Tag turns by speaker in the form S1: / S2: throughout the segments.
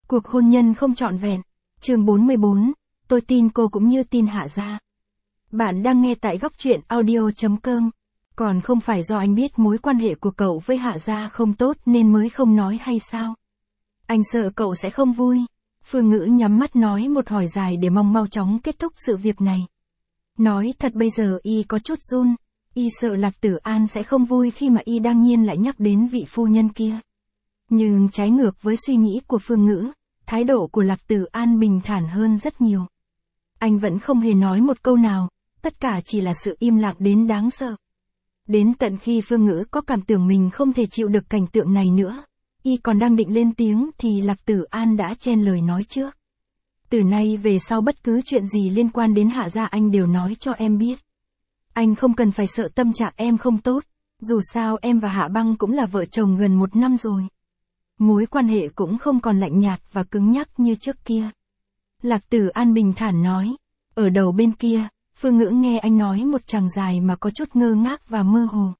S1: Cuộc hôn nhân không trọn vẹn. Chương 44, tôi tin cô cũng như tin Hạ Gia. Bạn đang nghe tại góc truyện audio.com. Còn không phải do anh biết mối quan hệ của cậu với Hạ Gia không tốt nên mới không nói hay sao? Anh sợ cậu sẽ không vui. Phương Ngữ nhắm mắt nói một hồi dài để mong mau chóng kết thúc sự việc này. Nói thật bây giờ y có chút run. Y sợ Lạc Tử An sẽ không vui khi mà y đang nhiên lại nhắc đến vị phu nhân kia. Nhưng trái ngược với suy nghĩ của Phương Ngữ, thái độ của Lạc Tử An bình thản hơn rất nhiều. Anh vẫn không hề nói một câu nào, tất cả chỉ là sự im lặng đến đáng sợ. Đến tận khi Phương Ngữ có cảm tưởng mình không thể chịu được cảnh tượng này nữa, y còn đang định lên tiếng thì Lạc Tử An đã chen lời nói trước. Từ nay về sau bất cứ chuyện gì liên quan đến Hạ Gia anh đều nói cho em biết. Anh không cần phải sợ tâm trạng em không tốt, dù sao em và Hạ Băng cũng là vợ chồng gần 1 năm rồi. Mối quan hệ cũng không còn lạnh nhạt và cứng nhắc như trước kia. Lạc Tử An bình thản nói. Ở đầu bên kia, Phương Ngữ nghe anh nói một chàng dài mà có chút ngơ ngác và mơ hồ.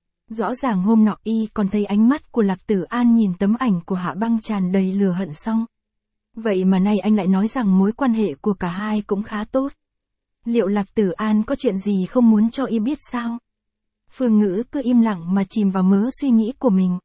S1: Rõ ràng hôm nọ y còn thấy ánh mắt của Lạc Tử An nhìn tấm ảnh của Hạ Băng tràn đầy lửa hận xong. Vậy mà nay anh lại nói rằng mối quan hệ của cả hai cũng khá tốt. Liệu Lạc Tử An có chuyện gì không muốn cho y biết sao? Phương Ngữ cứ im lặng mà chìm vào mớ suy nghĩ của mình.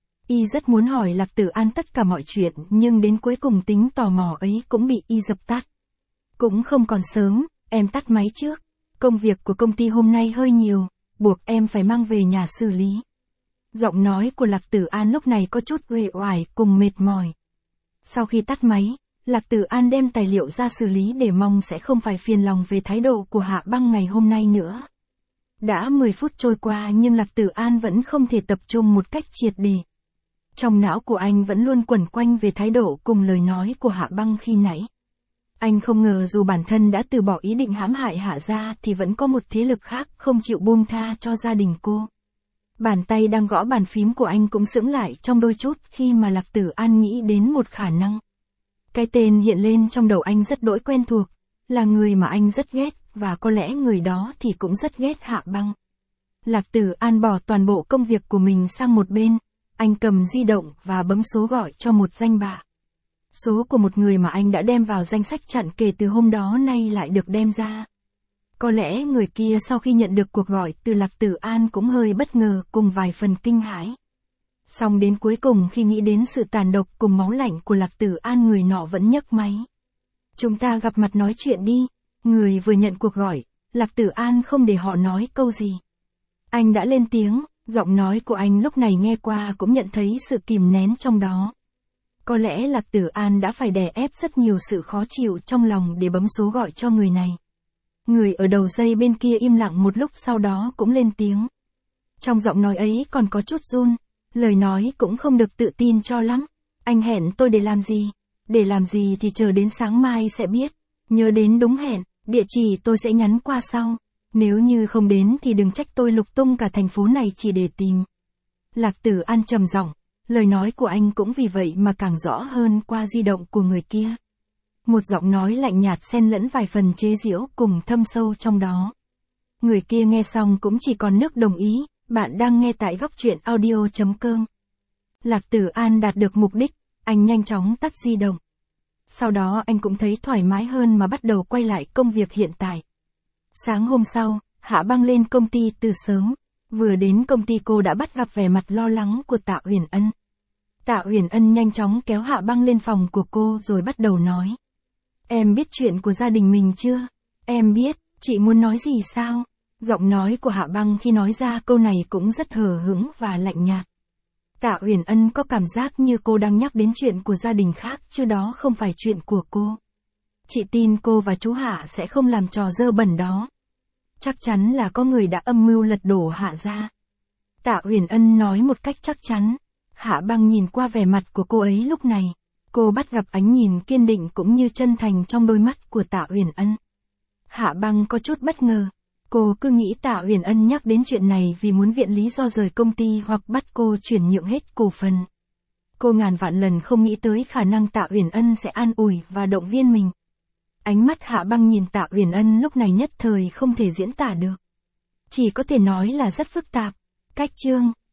S1: Y rất muốn hỏi Lạc Tử An tất cả mọi chuyện nhưng đến cuối cùng tính tò mò ấy cũng bị y dập tắt. Cũng không còn sớm, em tắt máy trước. Công việc của công ty hôm nay hơi nhiều, buộc em phải mang về nhà xử lý. Giọng nói của Lạc Tử An lúc này có chút uể oải cùng mệt mỏi. Sau khi tắt máy, Lạc Tử An đem tài liệu ra xử lý để mong sẽ không phải phiền lòng về thái độ của Hạ Băng ngày hôm nay nữa. Đã 10 phút trôi qua nhưng Lạc Tử An vẫn không thể tập trung một cách triệt để. Trong não của anh vẫn luôn quẩn quanh về thái độ cùng lời nói của Hạ Băng khi nãy. Anh không ngờ dù bản thân đã từ bỏ ý định hãm hại Hạ Gia thì vẫn có một thế lực khác không chịu buông tha cho gia đình cô. Bàn tay đang gõ bàn phím của anh cũng sững lại trong đôi chút khi mà Lạc Tử An nghĩ đến một khả năng. Cái tên hiện lên trong đầu anh rất đỗi quen thuộc, là người mà anh rất ghét, và có lẽ người đó thì cũng rất ghét Hạ Băng. Lạc Tử An bỏ toàn bộ công việc của mình sang một bên, anh cầm di động và bấm số gọi cho một danh bạ. Số của một người mà anh đã đem vào danh sách chặn kể từ hôm đó nay lại được đem ra. Có lẽ người kia sau khi nhận được cuộc gọi từ Lạc Tử An cũng hơi bất ngờ cùng vài phần kinh hãi. Song đến cuối cùng khi nghĩ đến sự tàn độc cùng máu lạnh của Lạc Tử An người nọ vẫn nhấc máy. Chúng ta gặp mặt nói chuyện đi. Người vừa nhận cuộc gọi, Lạc Tử An không để họ nói câu gì. Anh đã lên tiếng, giọng nói của anh lúc này nghe qua cũng nhận thấy sự kìm nén trong đó. Có lẽ Lạc Tử An đã phải đè ép rất nhiều sự khó chịu trong lòng để bấm số gọi cho người này. Người ở đầu dây bên kia im lặng một lúc sau đó cũng lên tiếng. Trong giọng nói ấy còn có chút run, lời nói cũng không được tự tin cho lắm. Anh hẹn tôi để làm gì? Để làm gì thì chờ đến sáng mai sẽ biết. Nhớ đến đúng hẹn, địa chỉ tôi sẽ nhắn qua sau. Nếu như không đến thì đừng trách tôi lục tung cả thành phố này chỉ để tìm. Lạc Tử An trầm giọng, lời nói của anh cũng vì vậy mà càng rõ hơn qua di động của người kia. Một giọng nói lạnh nhạt xen lẫn vài phần chế giễu cùng thâm sâu trong đó. Người kia nghe xong cũng chỉ còn nước đồng ý, bạn đang nghe tại góc truyện audio.com. Lạc Tử An đạt được mục đích, anh nhanh chóng tắt di động. Sau đó anh cũng thấy thoải mái hơn mà bắt đầu quay lại công việc hiện tại. Sáng hôm sau, Hạ Băng lên công ty từ sớm. Vừa đến công ty cô đã bắt gặp vẻ mặt lo lắng của Tạ Uyển Ân. Tạ Uyển Ân nhanh chóng kéo Hạ Băng lên phòng của cô rồi bắt đầu nói. Em biết chuyện của gia đình mình chưa? Em biết, chị muốn nói gì sao? Giọng nói của Hạ Băng khi nói ra câu này cũng rất hờ hững và lạnh nhạt. Tạ Uyển Ân có cảm giác như cô đang nhắc đến chuyện của gia đình khác chứ đó không phải chuyện của cô. Chị tin cô và chú Hạ sẽ không làm trò dơ bẩn đó. Chắc chắn là có người đã âm mưu lật đổ Hạ Gia. Tạ Uyển Ân nói một cách chắc chắn. Hạ Băng nhìn qua vẻ mặt của cô ấy lúc này. Cô bắt gặp ánh nhìn kiên định cũng như chân thành trong đôi mắt của Tạ Uyển Ân. Hạ Băng có chút bất ngờ. Cô cứ nghĩ Tạ Uyển Ân nhắc đến chuyện này vì muốn viện lý do rời công ty hoặc bắt cô chuyển nhượng hết cổ phần. Cô ngàn vạn lần không nghĩ tới khả năng Tạ Uyển Ân sẽ an ủi và động viên mình. Ánh mắt Hạ Băng nhìn Tạ Uyển Ân lúc này nhất thời không thể diễn tả được. Chỉ có thể nói là rất phức tạp. Cách chương